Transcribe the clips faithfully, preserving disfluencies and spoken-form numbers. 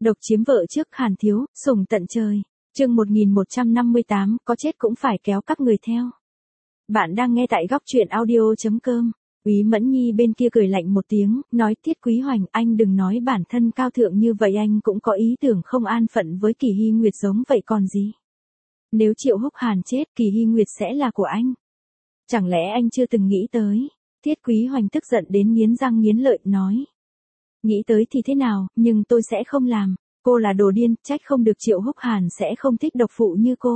Độc chiếm vợ trước Hàn thiếu, sủng tận trời. Chương một nghìn một trăm năm mươi tám, có chết cũng phải kéo các người theo. Bạn đang nghe tại góc truyện audio chấm com. Úy Mẫn Nhi bên kia cười lạnh một tiếng, nói Tiết Quý Hoành, anh đừng nói bản thân cao thượng như vậy, anh cũng có ý tưởng không an phận với Kỳ Hy Nguyệt giống vậy còn gì. Nếu Triệu Húc Hàn chết, Kỳ Hy Nguyệt sẽ là của anh. Chẳng lẽ anh chưa từng nghĩ tới? Tiết Quý Hoành tức giận đến nghiến răng nghiến lợi, nói. Nghĩ tới thì thế nào, nhưng tôi sẽ không làm. Cô là đồ điên, trách không được Triệu Húc Hàn sẽ không thích độc phụ như cô.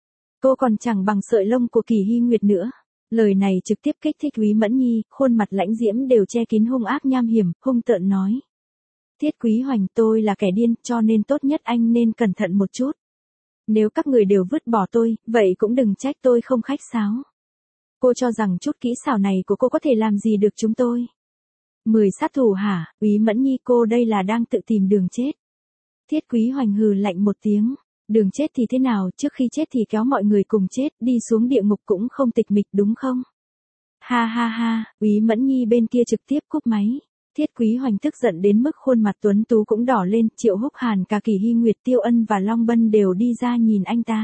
Cô còn chẳng bằng sợi lông của Kỳ Hy Nguyệt nữa. Lời này trực tiếp kích thích Úy Mẫn Nhi, khuôn mặt lãnh diễm đều che kín hung ác nham hiểm, hung tợn nói. Tiết Quý Hoành, tôi là kẻ điên, cho nên tốt nhất anh nên cẩn thận một chút. Nếu các người đều vứt bỏ tôi, vậy cũng đừng trách tôi không khách sáo. Cô cho rằng chút kỹ xảo này của cô có thể làm gì được chúng tôi? Mười sát thủ hả? Úy Mẫn Nhi, cô đây là đang tự tìm đường chết. Tiết Quý Hoành hừ lạnh một tiếng. Đường chết thì thế nào, trước khi chết thì kéo mọi người cùng chết, đi xuống địa ngục cũng không tịch mịch đúng không? Ha ha ha, Úy Mẫn Nhi bên kia trực tiếp cúp máy. Tiết Quý Hoành tức giận đến mức khuôn mặt tuấn tú cũng đỏ lên, Triệu Húc Hàn, cả Kỳ Hy Nguyệt, Tiêu Ân và Long Bân đều đi ra nhìn anh ta.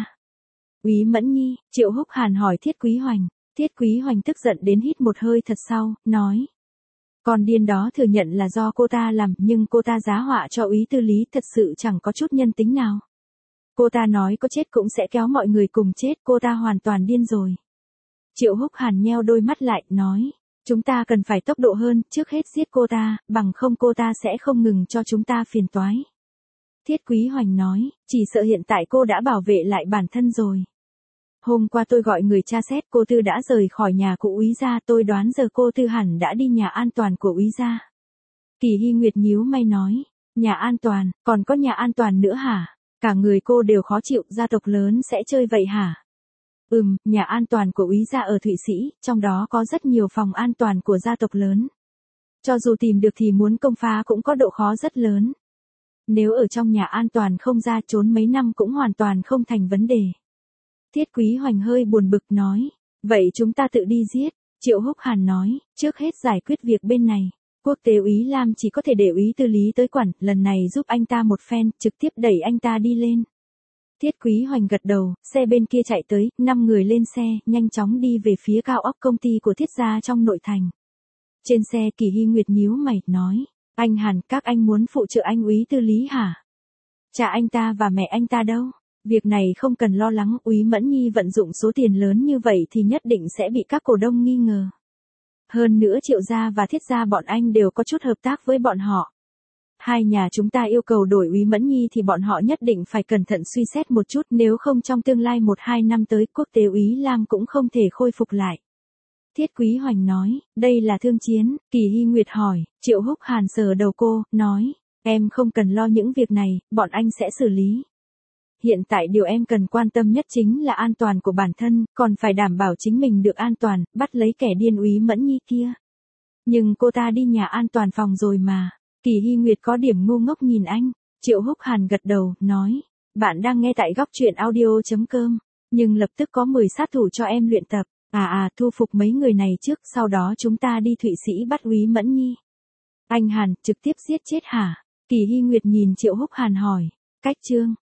Úy Mẫn Nhi, Triệu Húc Hàn hỏi Tiết Quý Hoành. Tiết Quý Hoành tức giận đến hít một hơi thật sâu, nói. Con điên đó thừa nhận là do cô ta làm, nhưng cô ta giá họa cho Úy Tư Lý thật sự chẳng có chút nhân tính nào. Cô ta nói có chết cũng sẽ kéo mọi người cùng chết, cô ta hoàn toàn điên rồi. Triệu Húc Hàn nheo đôi mắt lại, nói, chúng ta cần phải tốc độ hơn, trước hết giết cô ta, bằng không cô ta sẽ không ngừng cho chúng ta phiền toái. Thiết Quý Hoành nói, chỉ sợ hiện tại cô đã bảo vệ lại bản thân rồi. Hôm qua tôi gọi người tra xét, cô Tư đã rời khỏi nhà của Úy gia, tôi đoán giờ cô Tư hẳn đã đi nhà an toàn của Úy gia. Kỳ Hy Nguyệt nhíu mày nói, nhà an toàn, còn có nhà an toàn nữa hả? Cả người cô đều khó chịu, gia tộc lớn sẽ chơi vậy hả? Ừm, nhà an toàn của Úy gia ở Thụy Sĩ, trong đó có rất nhiều phòng an toàn của gia tộc lớn. Cho dù tìm được thì muốn công phá cũng có độ khó rất lớn. Nếu ở trong nhà an toàn không ra, trốn mấy năm cũng hoàn toàn không thành vấn đề. Tiết Quý Hoành hơi buồn bực nói, vậy chúng ta tự đi giết. Triệu Húc Hàn nói, trước hết giải quyết việc bên này. Quốc tế Úy Lam chỉ có thể để Úy Tư Lý tới quản, lần này giúp anh ta một phen, trực tiếp đẩy anh ta đi lên. Tiết Quý Hoành gật đầu, xe bên kia chạy tới, năm người lên xe, nhanh chóng đi về phía cao ốc công ty của Thiết gia trong nội thành. Trên xe Kỳ Hy Nguyệt nhíu mày, nói, anh Hàn, các anh muốn phụ trợ anh Úy Tư Lý hả? Cha anh ta và mẹ anh ta đâu? Việc này không cần lo lắng, Úy Mẫn Nhi vận dụng số tiền lớn như vậy thì nhất định sẽ bị các cổ đông nghi ngờ. Hơn nữa Triệu gia và Thiết gia bọn anh đều có chút hợp tác với bọn họ. Hai nhà chúng ta yêu cầu đổi Úy Mẫn Nhi thì bọn họ nhất định phải cẩn thận suy xét một chút, nếu không trong tương lai một hai năm tới quốc tế Úy Lam cũng không thể khôi phục lại. Thiết Quý Hoành nói, đây là thương chiến. Kỳ Hy Nguyệt hỏi, Triệu Húc Hàn sờ đầu cô, nói, em không cần lo những việc này, bọn anh sẽ xử lý. Hiện tại điều em cần quan tâm nhất chính là an toàn của bản thân, còn phải đảm bảo chính mình được an toàn, bắt lấy kẻ điên Úy Mẫn Nhi kia. Nhưng cô ta đi nhà an toàn phòng rồi mà. Kỳ Hy Nguyệt có điểm ngu ngốc nhìn anh. Triệu Húc Hàn gật đầu, nói, bạn đang nghe tại góc truyện audio chấm com, nhưng lập tức có mười sát thủ cho em luyện tập. À à, thu phục mấy người này trước, sau đó chúng ta đi Thụy Sĩ bắt Úy Mẫn Nhi. Anh Hàn, trực tiếp giết chết hả? Kỳ Hy Nguyệt nhìn Triệu Húc Hàn hỏi, cách chương.